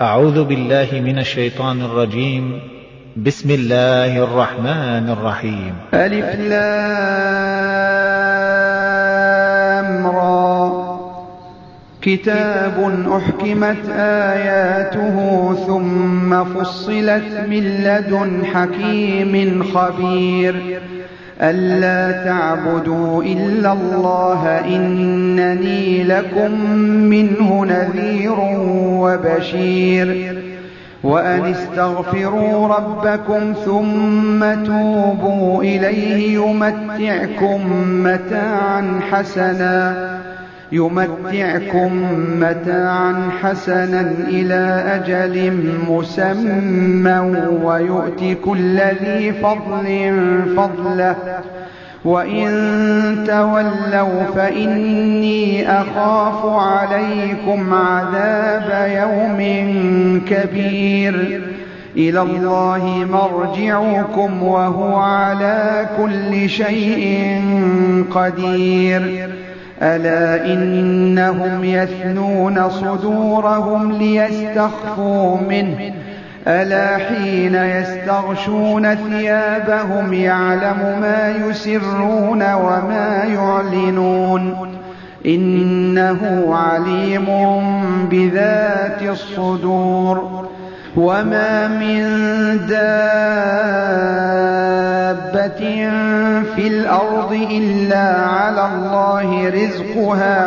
أعوذ بالله من الشيطان الرجيم. بسم الله الرحمن الرحيم. ألف لام را كتاب أحكمت آياته ثم فصلت من لدن حكيم خبير ألا تعبدوا إلا الله إنني لكم منه نذير وبشير وأن استغفروا ربكم ثم توبوا إليه يمتعكم متاعا حسنا إلى أجل مسمى ويؤت كل ذي فضل فضله وإن تولوا فإني أخاف عليكم عذاب يوم كبير إلى الله مرجعكم وهو على كل شيء قدير ألا إنهم يثنون صدورهم ليستخفوا منه ألا حين يستغشون ثيابهم يعلم ما يسرون وما يعلنون إنه عليم بذات الصدور وما من دابة في الأرض إلا على الله رزقها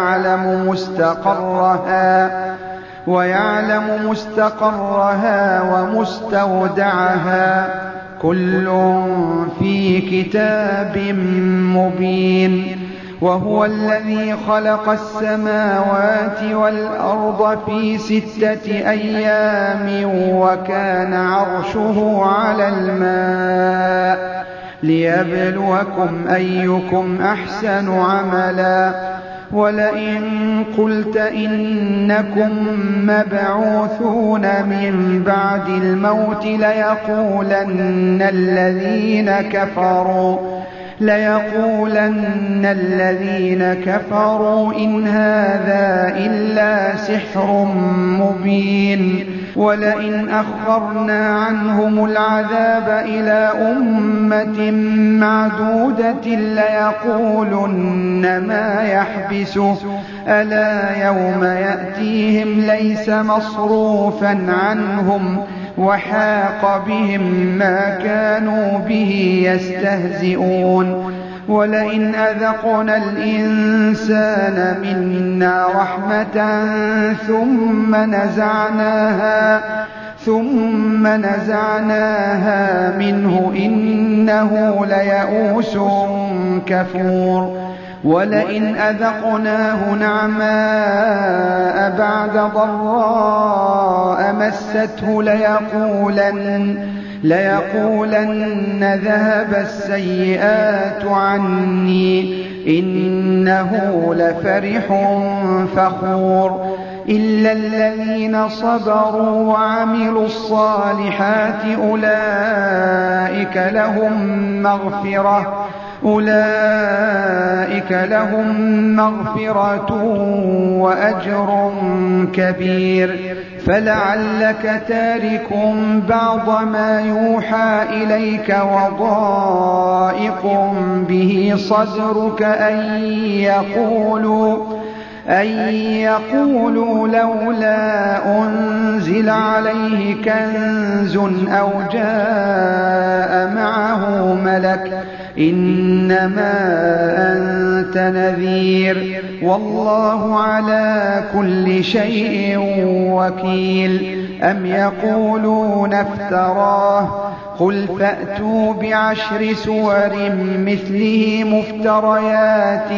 ويعلم مستقرها ومستودعها كل في كتاب مبين وهو الذي خلق السماوات والأرض في 6 أيام وكان عرشه على الماء ليبلوكم أيكم أحسن عملا ولئن قلت إنكم مبعوثون من بعد الموت ليقولن الذين كفروا إن هذا إلا سحر مبين ولئن أخرنا عنهم العذاب إلى أمة معدودة ليقولن ما يحبسه ألا يوم يأتيهم ليس مصروفا عنهم وحاق بهم ما كانوا به يستهزئون ولئن أذقنا الإنسان منا رحمة ثم نزعناها منه إنه ليئوس كفور ولئن أذقناه نعماء بعد ضراء مسته ليقولن ذهب السيئات عني إنه لفرح فخور إلا الذين صبروا وعملوا الصالحات أولئك لهم مغفرة وأجر كبير فلعلك تارك بعض ما يوحى إليك وضائق به صدرك أن يقولوا لولا أنزل عليه كنز أو جاء معه ملك إنما أنت نذير والله على كل شيء وكيل أم يقولون افتراه قل فأتوا ب10 سور مثله مفتريات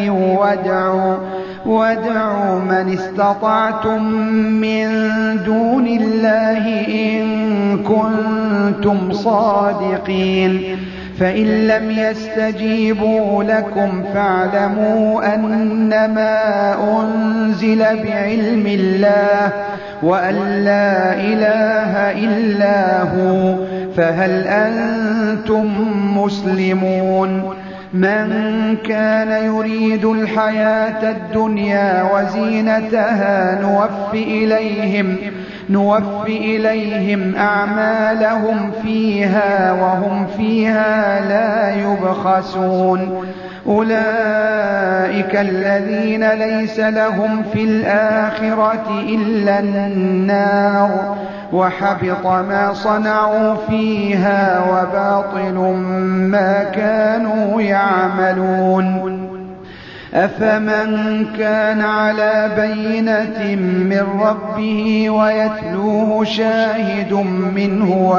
وادعوا من استطعتم من دون الله إن كنتم صادقين فإن لم يستجيبوا لكم فاعلموا أنما أنزل بعلم الله وأن لا إله إلا هو فهل أنتم مسلمون من كان يريد الحياة الدنيا وزينتها نوف إليهم أعمالهم فيها وهم فيها لا يبخسون أولئك الذين ليس لهم في الآخرة إلا النار وحبط ما صنعوا فيها وباطل ما كانوا يعملون أفمن كان على بينة من ربه ويتلوه شاهد منه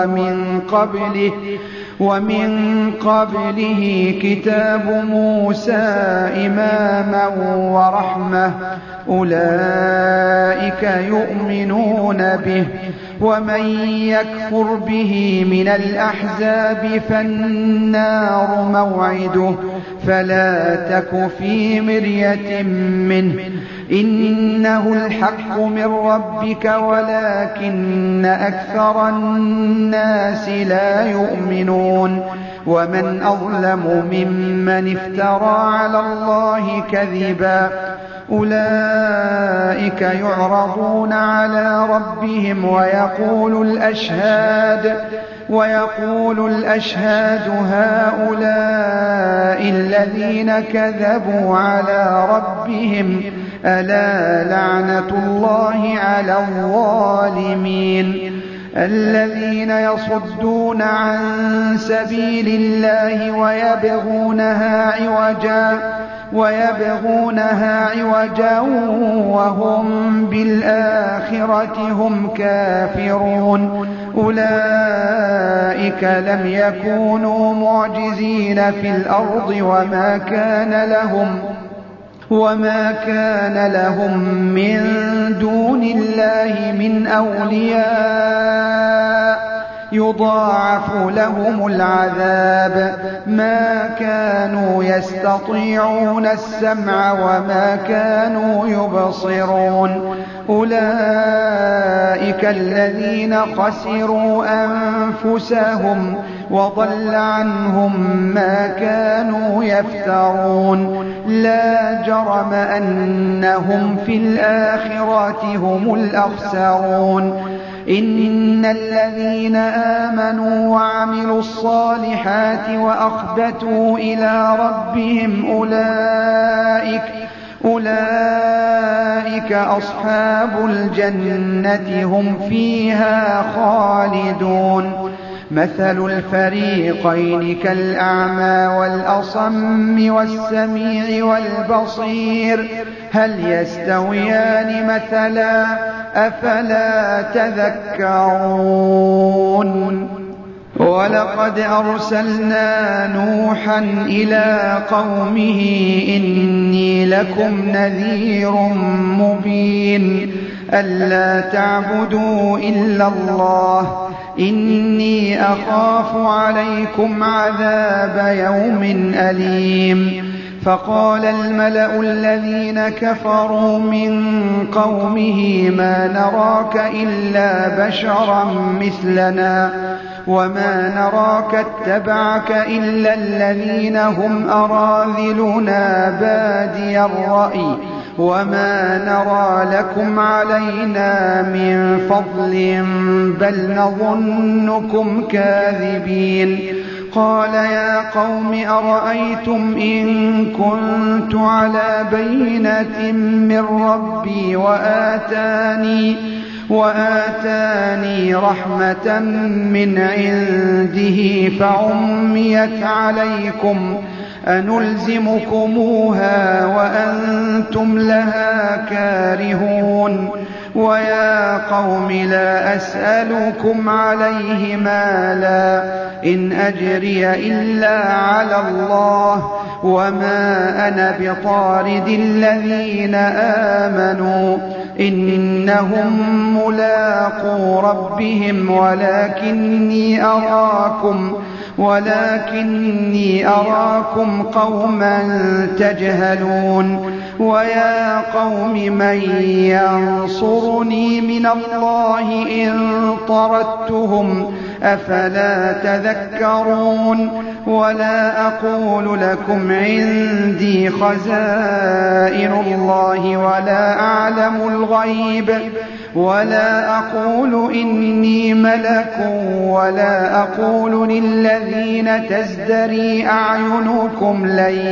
ومن قبله كتاب موسى إماما ورحمة أولئك يؤمنون به ومن يكفر به من الأحزاب فالنار موعده فلا تك في مرية منه إنه الحق من ربك ولكن أكثر الناس لا يؤمنون ومن أظلم ممن افترى على الله كذبا أولئك يعرضون على ربهم ويقول الأشهاد هؤلاء الذين كذبوا على ربهم ألا لعنة الله على الظالمين الذين يصدون عن سبيل الله ويبغونها عوجا وهم بالآخرة هم كافرون أولئك لم يكونوا معجزين في الأرض وما كان لهم من دون الله من أولياء يضاعف لهم العذاب ما كانوا يستطيعون السمع وما كانوا يبصرون أولئك الذين خسروا أنفسهم وضل عنهم ما كانوا يفترون لا جرم أنهم في الآخرة هم الأخسرون إن الذين آمنوا وعملوا الصالحات وأخبتوا إلى ربهم أولئك أصحاب الجنة هم فيها خالدون مثل الفريقين كالأعمى والأصم والسميع والبصير هل يستويان مثلا أفلا تذكرون ولقد أرسلنا نوحا إلى قومه إني لكم نذير مبين ألا تعبدوا إلا الله إني أخاف عليكم عذاب يوم أليم فقال الملأ الذين كفروا من قومه ما نراك إلا بشرا مثلنا وما نراك اتبعك إلا الذين هم أراذلنا بادي الرأي وما نرى لكم علينا من فضل بل نظنكم كاذبين قال يا قوم أرأيتم إن كنت على بينة من ربي وآتاني رحمة من عنده فعميت عليكم أنلزمكموها وأنتم لها كارهون ويا قوم لا أسألكم عليه مالا إن أجري إلا على الله وما أنا بطارد الذين آمنوا إنهم ملاقو ربهم ولكني أراكم قوما تجهلون ويا قوم من ينصرني من الله إن طردتهم أفلا تذكرون ولا أقول لكم عندي خزائن الله ولا أعلم الغيب ولا أقول إني ملك ولا أقول للذين تزدري أعينكم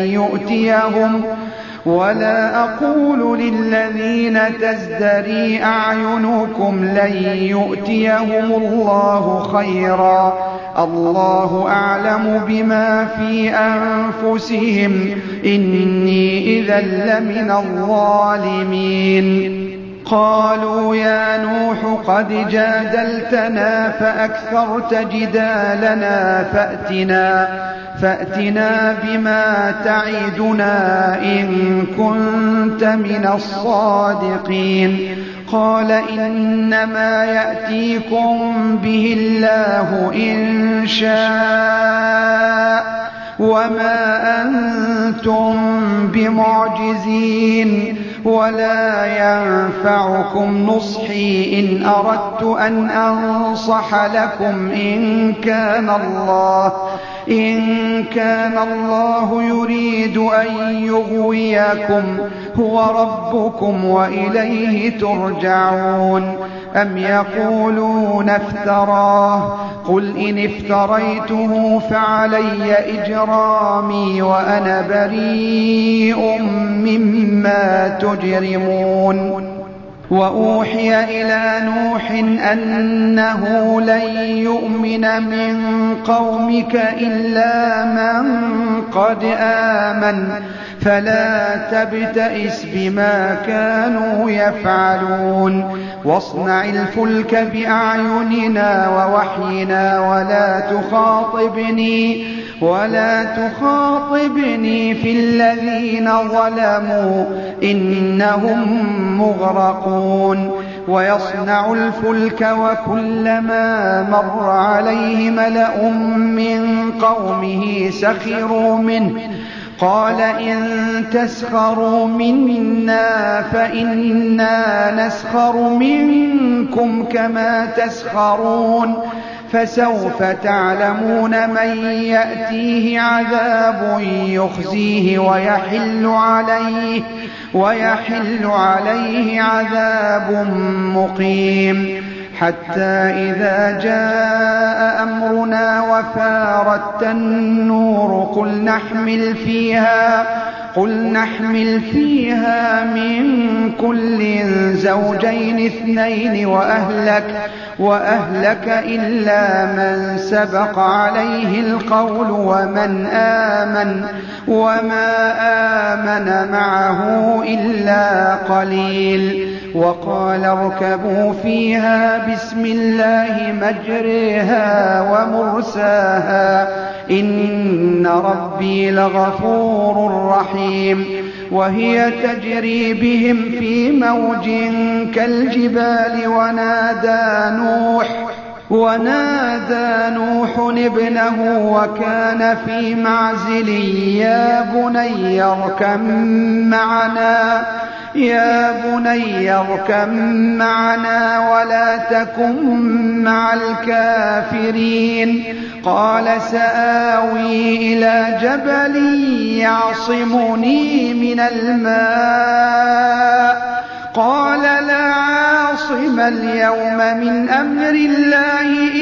لن يؤتيهم الله خيرا الله أعلم بما في أنفسهم إني إذا لمن الظالمين. قالوا يا نوح قد جادلتنا فأكثرت جدالنا فأتنا بما تعدنا إن كنت من الصادقين. قال إنما يأتيكم به الله إن شاء وما أنتم بمعجزين ولا ينفعكم نصحي إن أردت أن أنصح لكم إن كان الله يريد أن يغويكم هو ربكم وإليه ترجعون. أم يقولون افتراه قل إن افتريته فعلي إجرامي وأنا بريء مما تجرمون. وأوحي إلى نوح أنه لن يؤمن من قومك إلا من قد آمن فلا تبتئس بما كانوا يفعلون. واصنع الفلك بأعيننا ووحينا ولا تخاطبني في الذين ظلموا إنهم مغرقون. ويصنع الفلك وكلما مر عليه ملأ من قومه سخروا منه قال إن تسخروا منا فإنا نسخر منكم كما تسخرون. فسوف تعلمون من يأتيه عذاب يخزيه ويحل عليه عذاب مقيم. حتى إذا جاء أمرنا وفارت النور قل نحمل فيها من كل زوجين اثنين وأهلك إلا من سبق عليه القول وما آمن معه إلا قليل. وقال اركبوا فيها بسم الله مجريها ومرساها إن ربي لغفور رحيم. وهي تجري بهم في موج كالجبال ونادى نوح ابنه وكان في معزل يا بني اركب معنا ولا تكن مع الكافرين. قال سآوي إلى جبل يعصمني من الماء قال لا عاصم اليوم من أمر الله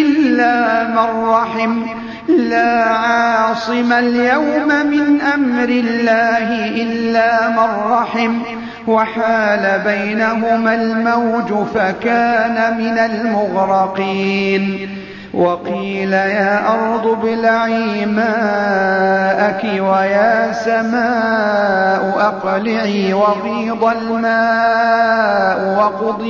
إلا من رحم وحال بينهما الموج فكان من المغرقين. وقيل يا أرض ابلعي ماءك ويا سماء أقلعي وغيض الماء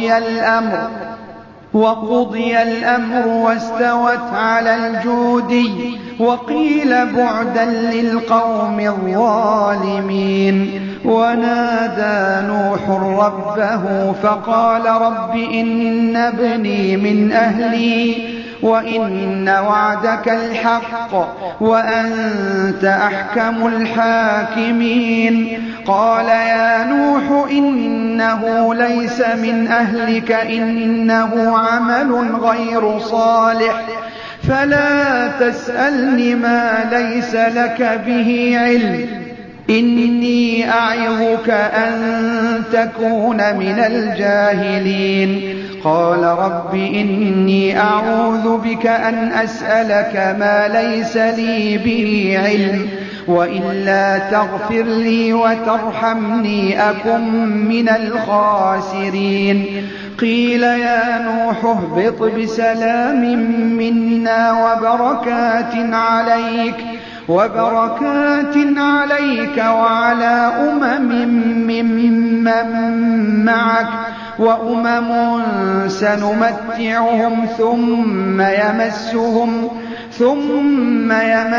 وقضي الأمر واستوت على الجودي وقيل بعدا للقوم الظالمين. ونادى نوح ربه فقال رب إن ابني من أهلي وإن وعدك الحق وأنت أحكم الحاكمين. قال يا نوح إنه ليس من أهلك إنه عمل غير صالح فلا تسألني ما ليس لك به علم إني أعظك أن تكون من الجاهلين. قال رب إني أعوذ بك أن أسألك ما ليس لي به علم وإلا تغفر لي وترحمني أكن من الخاسرين قيل يا نوح اهبط بسلام منا وبركات عليك وعلى ممن معك وأمم سنمتعهم ثم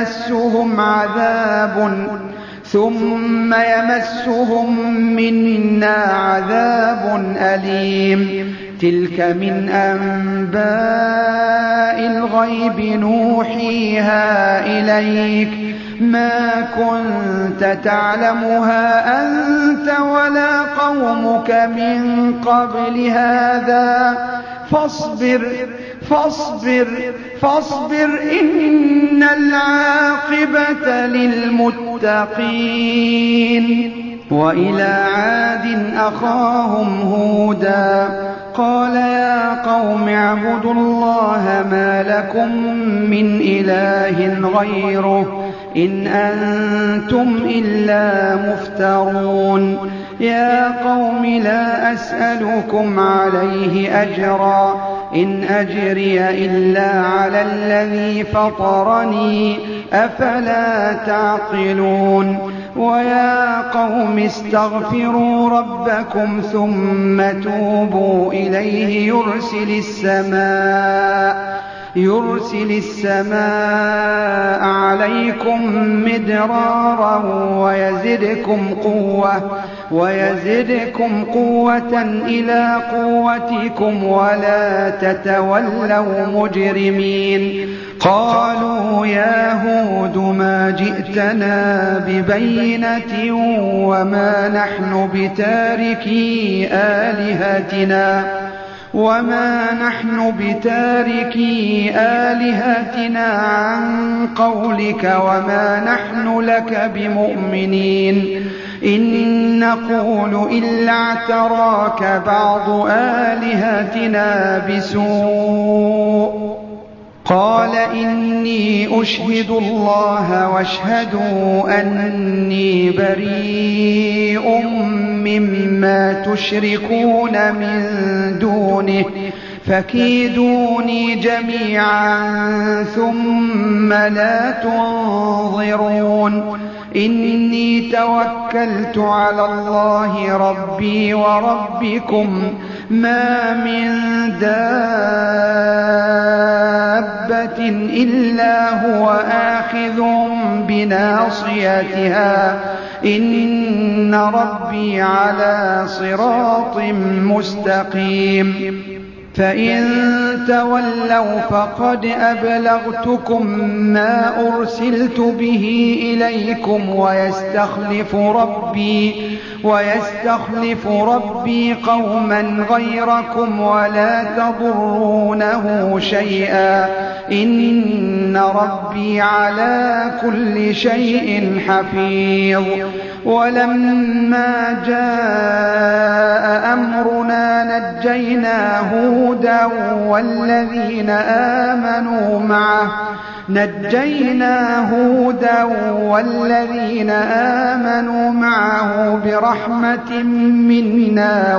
يمسهم منا عذاب أليم تلك من أنباء الغيب نوحيها إليك ما كنت تعلمها أنت ولا قومك من قبل هذا فاصبر إن العاقبة للمتقين وإلى عاد أخاهم هودا قال يا قوم اعبدوا الله ما لكم من إله غيره إن أنتم إلا مفترون يا قوم لا أسألكم عليه أجرا إن أجري إلا على الذي فطرني أفلا تعقلون ويا قوم استغفروا ربكم ثم توبوا إليه يرسل السماء عليكم مدرارا ويزدكم قوة إلى قوتكم ولا تتولوا مجرمين قالوا يا هود ما جئتنا ببينة وما نحن بتاركي آلهتنا عن قولك وما نحن لك بمؤمنين إن نقول إلا اعتراك بعض آلهتنا بسوء قال إني أشهد الله واشهدوا أني بريء مما تشركون من دونه فكيدوني جميعا ثم لا تنظرون إني توكلت على الله ربي وربكم ما من دابة إلا هو آخذ بناصيتها إن ربي على صراط مستقيم فإن تولوا فقد أبلغتكم ما أرسلت به إليكم ويستخلف ربي قوما غيركم ولا تضرونه شيئا إن ربي على كل شيء حفيظ ولما جاء أمرنا نجينا هودا والذين آمنوا معه برحمة منا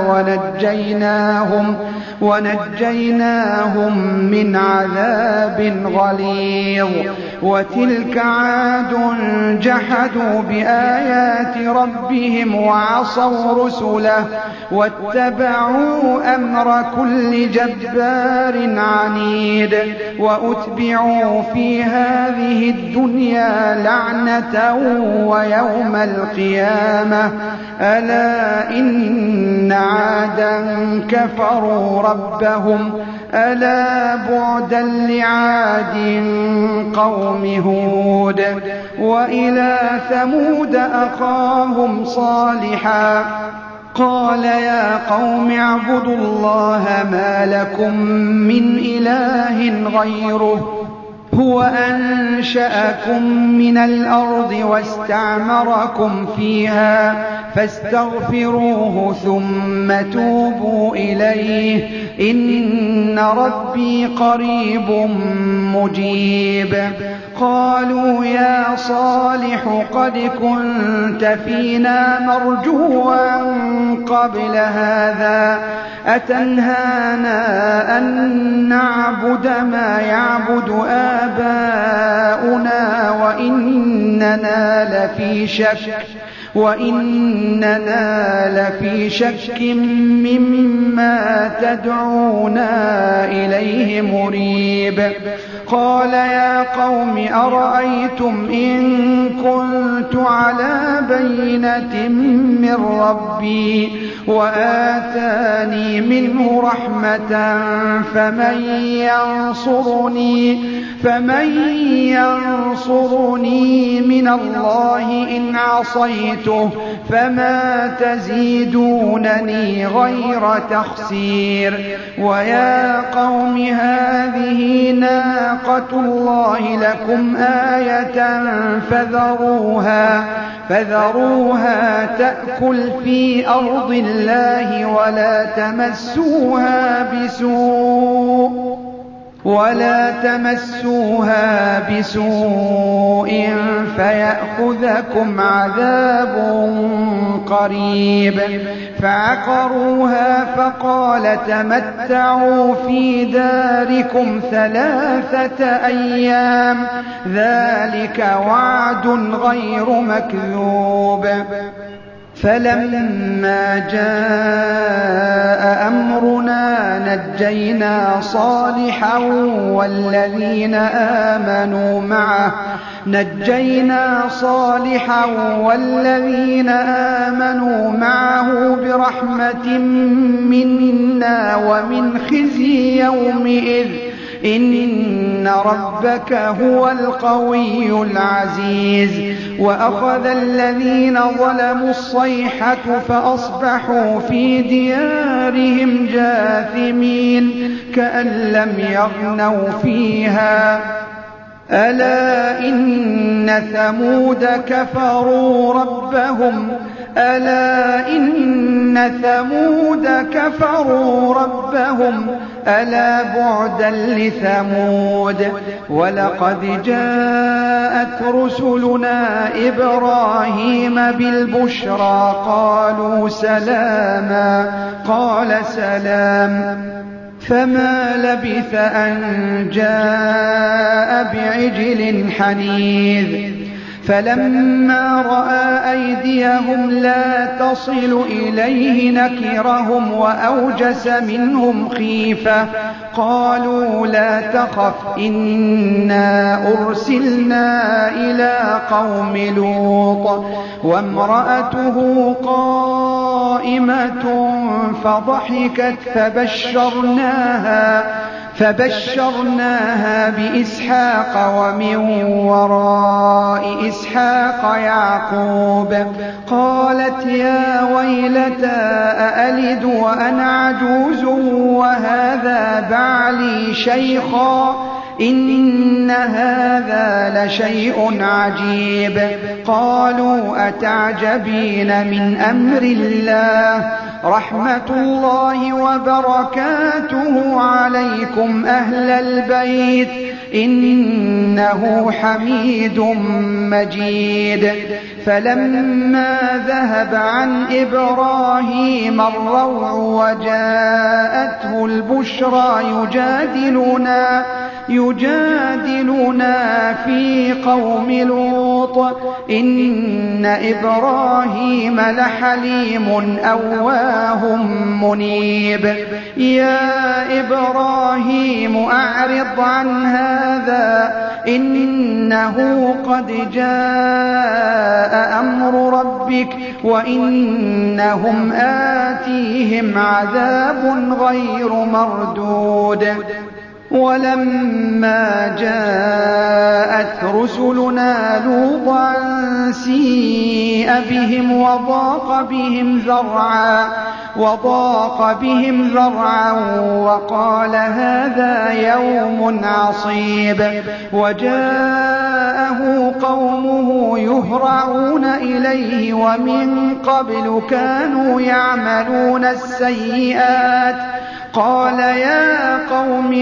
ونجيناهم من عذاب غليظ وتلك عاد جحدوا بآيات ربهم وعصوا رسله واتبعوا أمر كل جبار عنيد وأتبعوا في هذه الدنيا لعنة ويوم القيامة ألا إن عادا كفروا ربهم ألا بعدا لعاد قوم هود وإلى ثمود أخاهم صالحا قال يا قوم اعبدوا الله ما لكم من إله غيره هو أنشأكم من الأرض واستعمركم فيها فاستغفروه ثم توبوا إليه إن ربي قريب مجيب. قالوا يا صالح قد كنت فينا مرجوا قبل هذا أتنهانا أن نعبد ما يعبد آباؤنا وإننا لفي شك مما تدعونا إليه مريب. قال يا قوم أرأيتم إن كنت على بينة من ربي وآتاني منه رحمة فمن ينصرني من الله إن عصيته فما تزيدونني غير تخسير. ويا قوم هذه ناقة الله لكم آية فذروها تأكل في أرض الله ولا تمسوها بسوء فيأخذكم عذاب قريب. فعقروها فقال تمتعوا في داركم 3 أيام ذلك وعد غير مكذوب. فلما جاء أمرنا نجينا صالحا والذين آمنوا معه برحمة منا ومن خزي يومئذ إن ربك هو القوي العزيز. وأخذ الذين ظلموا الصيحة فأصبحوا في ديارهم جاثمين كأن لم يغنوا فيها ألا إن ثمود كفروا ربهم ألا بعدا لثمود. ولقد جاءت رسلنا إبراهيم بالبشرى قالوا سلاما قال سلام فما لبث أن جاء بعجل حنيذ. فلما رأى أيديهم لا تصل إليه نكرهم وأوجس منهم خيفة. قالوا لا تخف إنا أرسلنا إلى قوم لوط وامرأته قائمة فضحكت فبشرناها بإسحاق ومن وراء إسحاق يعقوب. قالت يا ويلتى أألد وأنا عجوز وهذا بعلي شيخا إن هذا لشيء عجيب. قالوا أتعجبين من أمر الله رحمة الله وبركاته عليكم أهل البيت إنه حميد مجيد. فلما ذهب عن إبراهيم الروع وجاءته البشرى يجادلنا في قوم لوط إن إبراهيم لحليم أواه منيب. يا إبراهيم أعرض عن هذا إنه قد جاء أمر ربك وإنهم آتيهم عذاب غير مردود. ولما جاءت رسلنا لوطا سيء بهم وضاق بهم ذرعا وقال هذا يوم عصيب. وجاءه جاءه قومه يهرعون إليه ومن قبل كانوا يعملون السيئات قال يا قوم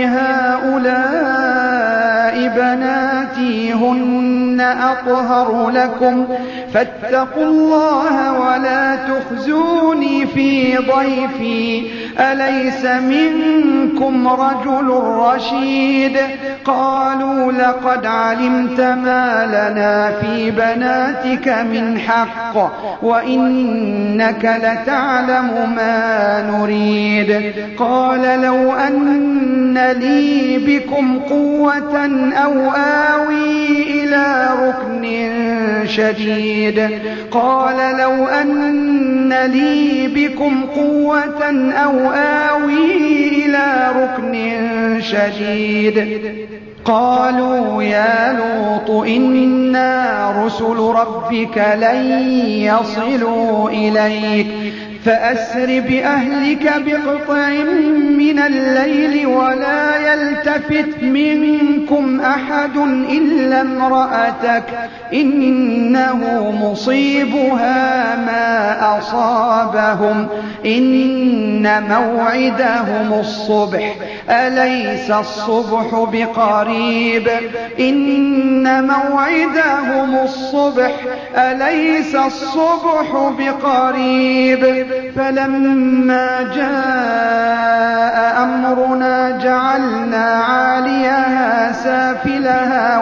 هؤلاء بناتي هن أطهر لكم فاتقوا الله ولا تخزوني في ضيفي أليس منكم رجل رشيد قالوا لقد علمت ما لنا في بناتك من حق وإنك لتعلم ما نريد قال لو أن لي بكم قوة أو آوي إلى ركن شديد قال لو أن لي بكم قوة أو آوي إلى ركن شديد قالوا يا لوط إنا رسل ربك لن يصلوا إليك فأسر بأهلك بقطع من الليل ولا يلتفت منكم أحد إلا امرأتك إنه مصيبها ما أصابهم إن موعدهم الصبح أليس الصبح بقريب إن موعدهم الصبح أليس الصبح بقريب فلما جاء أمرنا جعلنا عاليها سافلها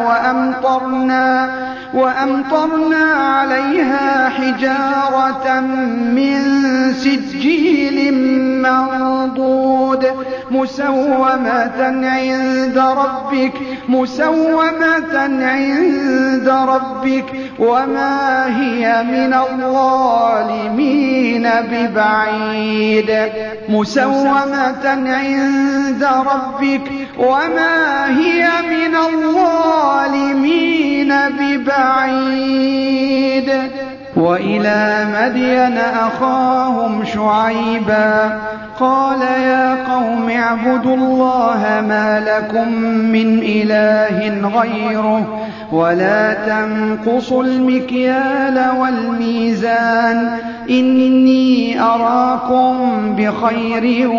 وأمطرنا عليها حجارة من سجيل منضود مسومة عند ربك وما هي من الظالمين ببعيد مسومة عند ربك وما هي من الظالمين ببعيد وإلى مدين أخاهم شعيبا قال يا قوم اعبدوا الله ما لكم من إله غيره ولا تنقصوا المكيال والميزان إني أراكم بخير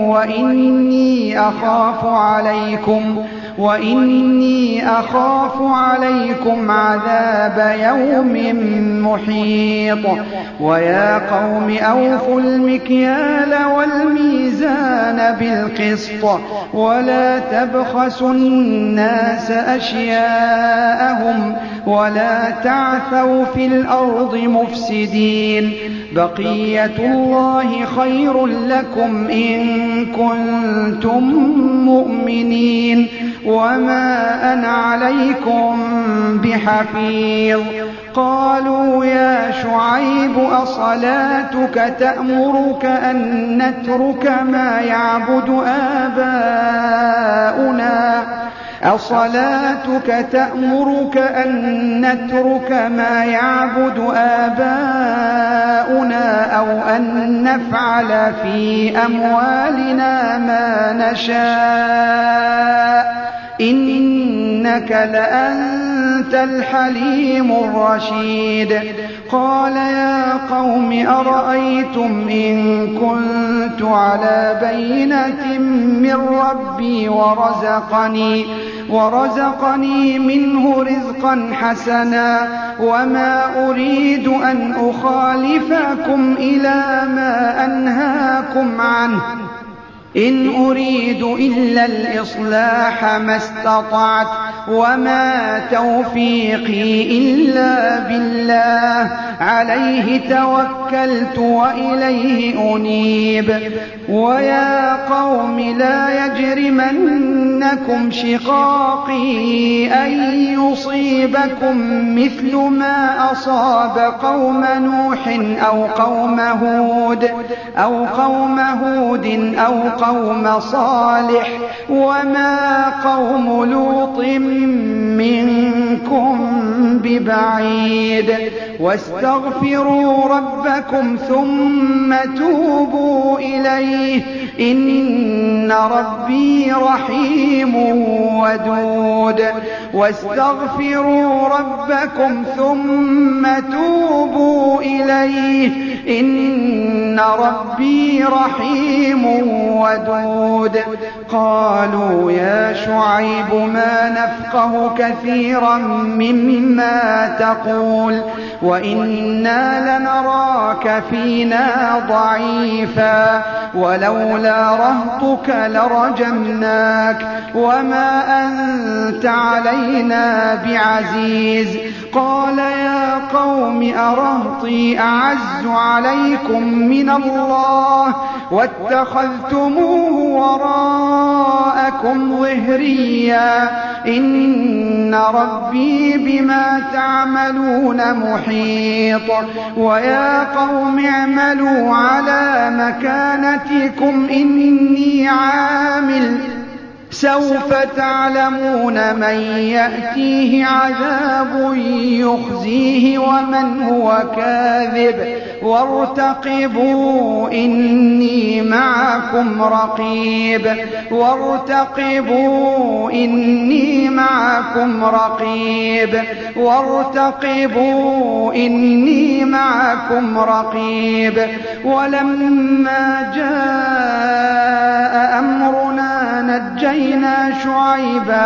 وإني أخاف عليكم عذاب يوم محيط ويا قوم أوفوا المكيال والميزان بالقسط ولا تبخسوا الناس أشياءهم ولا تعثوا في الأرض مفسدين بقية الله خير لكم إن كنتم مؤمنين وما أنا عليكم بحفيظ قالوا يا شعيب أصلاتك تأمرك أن نترك ما يعبد آباؤنا أو أن نفعل في أموالنا ما نشاء إنك لأنت الحليم الرشيد قال يا قوم أرأيتم إن كنت على بينة من ربي ورزقني منه رزقا حسنا وما أريد أن أخالفكم إلى ما أنهاكم عنه إن أريد إلا الإصلاح ما استطعت وما توفيقي إلا بالله عليه توكلت وإليه أنيب ويا قوم لا يجرمنكم شقاقي أن يصيبكم مثل ما أصاب قوم نوح أو قوم هود أو قوم صالح وما قوم لوط منكم ببعيد واستغفروا ربكم ثم توبوا إليه إن ربي رحيم ودود واستغفروا ربكم ثم توبوا إليه إن ربي رحيم ودود قالوا يا شعيب ما نفقه كثيرا مما تقول وإنا لنراك فينا ضعيفا ولولا رهطك لرجمناك وما أنت علينا بعزيز قال يا قوم أرهطي أعز عليكم من الله واتخذتموه وراءكم ظهريا إن ربي بما تعملون محيط ويا قوم اعملوا على مكانتكم إني عامل سوف تعلمون من يأتيه عذاب يخزيه ومن هو كاذب وارتقبوا إني معكم رقيب وارتقبوا إني معكم رقيب وارتقبوا إني معكم رقيب ولما جاء أمرنا نجينا شعيبا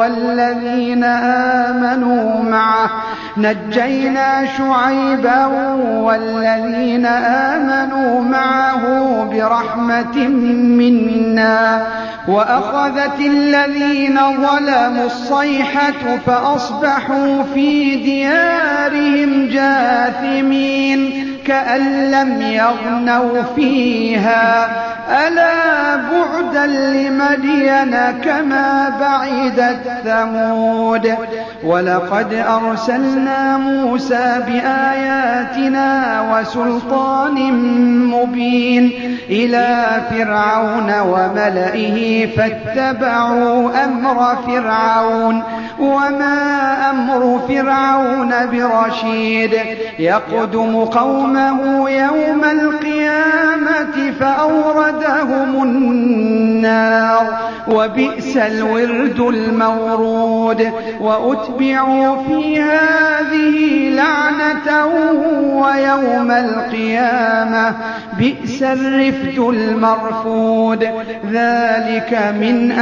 والذين آمنوا معه برحمة منا وأخذت الذين ظلموا الصيحة فأصبحوا في ديارهم جاثمين كأن لم يغنوا فيها ألا بعدا لمدين كما بعدت ثمود ولقد أرسلنا موسى بآياتنا وسلطان مبين إلى فرعون وملئه فاتبعوا أمر فرعون وما أمر فرعون برشيد يقدم قومه يوم القيامة فأوردهم النار وبئس الورد المورود وأتبعوا في هذه لعنة ويوم القيامة بئس الرفد المرفود ذلك من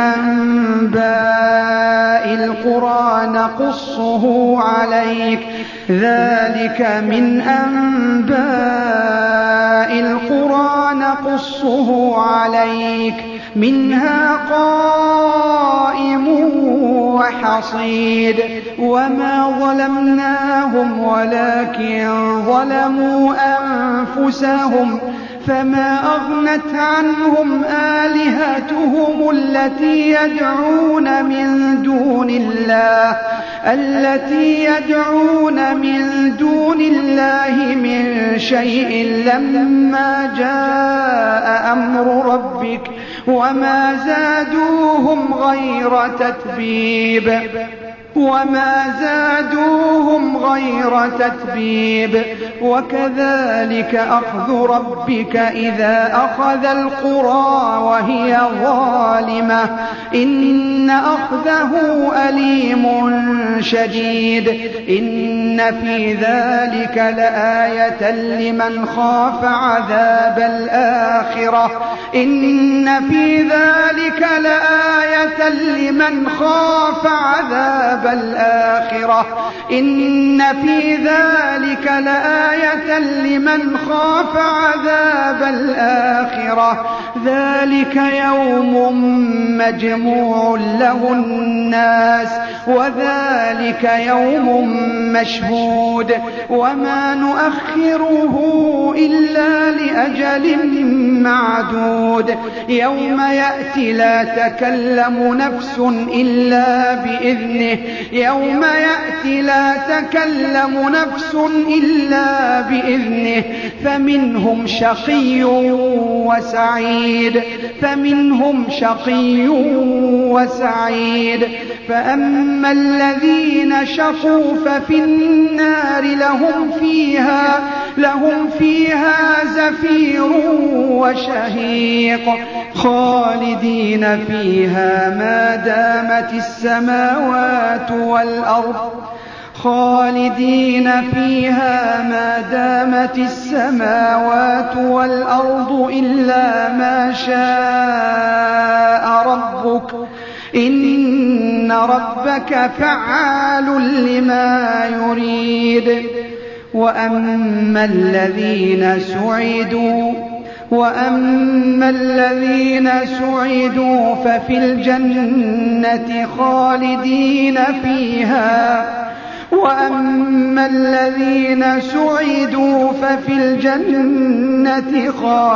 أنباء القرى نقصه عليك منها قائم وحصيد وما ظلمناهم ولكن ظلموا أنفسهم فما أغنت عنهم آلهتهم التي يدعون من دون الله من شيء لما جاء أمر ربك وما زادوهم غير تتبيب وكذلك أخذ ربك إذا أخذ القرى وهي ظالمة إن أخذه أليم شديد إن في ذلك لآية لمن خاف عذاب الآخرة ذلك يوم مجموع له الناس وذلك يوم مشهود وما نؤخره إلا لأجل معدود يوم يأتي لا تكلم نفس إلا بإذنه فمنهم شقي وسعيد فأما الذين شقوا ففي النار لهم فيها زفير وشهيق خالدين فيها ما دامت السماوات والأرض خالدين فيها ما دامت السماوات والأرض إلا ما شاء ربك إن ربك فعال لما يريد. وأما الذين سعدوا ففي الجنة خالدين فيها وأما الذين سعدوا ففي الجنة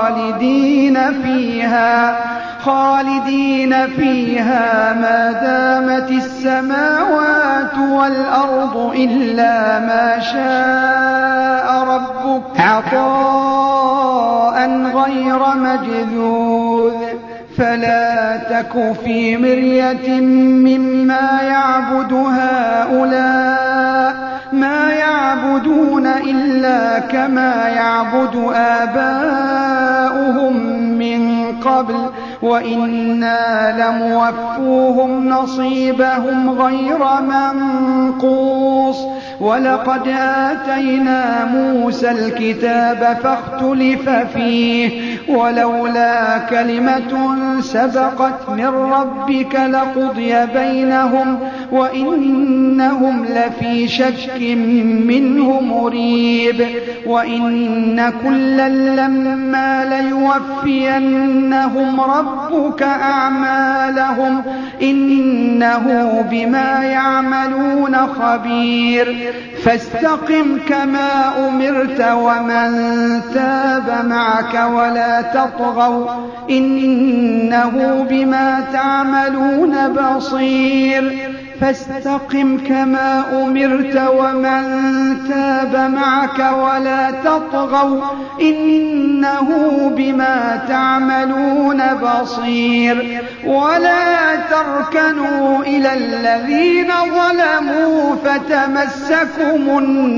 خالدين فيها ما دامت السماوات والأرض إلا ما شاء ربك عطاء غير مجذوذ. فلا تك في مرية مما يعبد هؤلاء ما يعبدون إلا كما يعبد آباؤهم من قبل وإنا لموفوهم نصيبهم غير منقوص. ولقد آتينا موسى الكتاب فاختلف فيه ولولا كلمة سبقت من ربك لقضي بينهم وإنهم لفي شك منه مريب. وإن كلا لما ليوفينهم ربك أعمالهم إنه بما يعملون خبير. فاستقم كما أمرت ومن تاب معك ولا تطغوا إنه بما تعملون بصير. فاستقم كما أمرت ومن تاب معك ولا تطغوا إنه بما تعملون بصير. ولا تركنوا إلى الذين ظلموا فتمسكم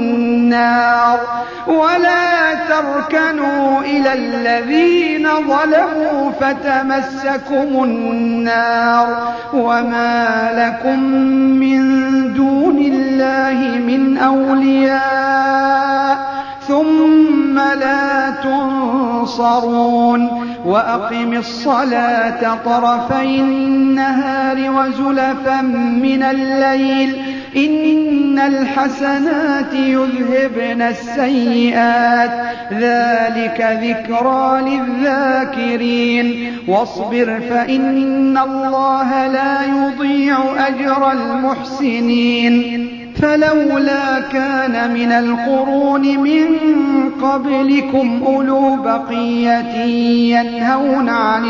النار وما لكم من دون الله من أولياء ثم لا تنصرون. وأقم الصلاة طرفي النهار وزلفا من الليل إن الحسنات يذهبن السيئات ذلك ذكرى للذاكرين. واصبر فإن الله لا يضيع أجر المحسنين. فلولا كان من القرون من قبلكم أولو بقية ينهون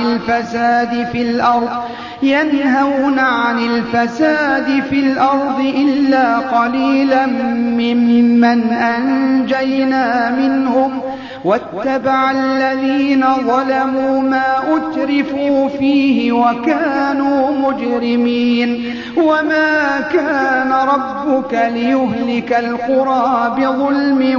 عن الفساد في الأرض إلا قليلا ممن أنجينا منهم واتبع الذين ظلموا ما أترفوا فيه وكانوا مجرمين. وما كان ربك ليهلك القرى بظلم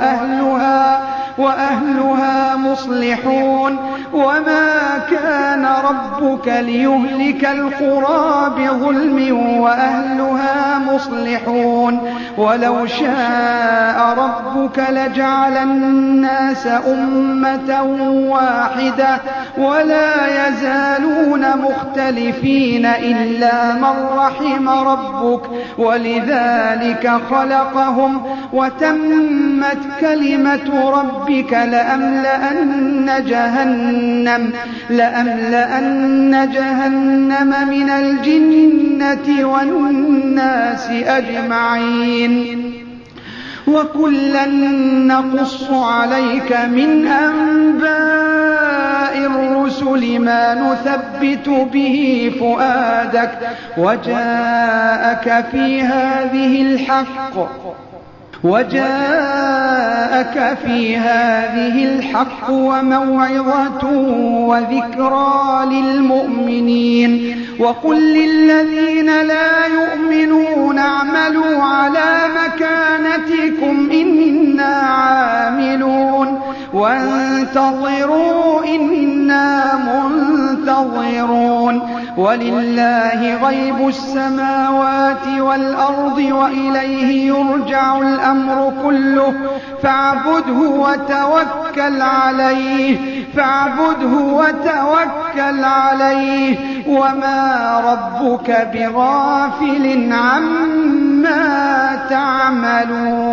وأهلها مصلحون. وما كان ربك ليهلك القرى بظلم وأهلها مصلحون. ولو شاء ربك لجعل الناس أمة واحدة ولا يزالون مختلفين إلا من رحم ربك ولذلك خلقهم وتمت كلمة ربك لأملأن جهنم من الجنة والناس أجمعين. وكلا نقص عليك من أنباء الرسل ما نثبت به فؤادك وجاءك في هذه الحق وموعظة وذكرى للمؤمنين. وقل للذين لا يؤمنون اعملوا على مكانتكم إنا عاملون وانتظروا إنا منتظرون منتظرون ولله غيب السماوات والأرض وإليه يرجع الأمر كله فاعبده وتوكل عليه وما ربك بغافل عما تعملون.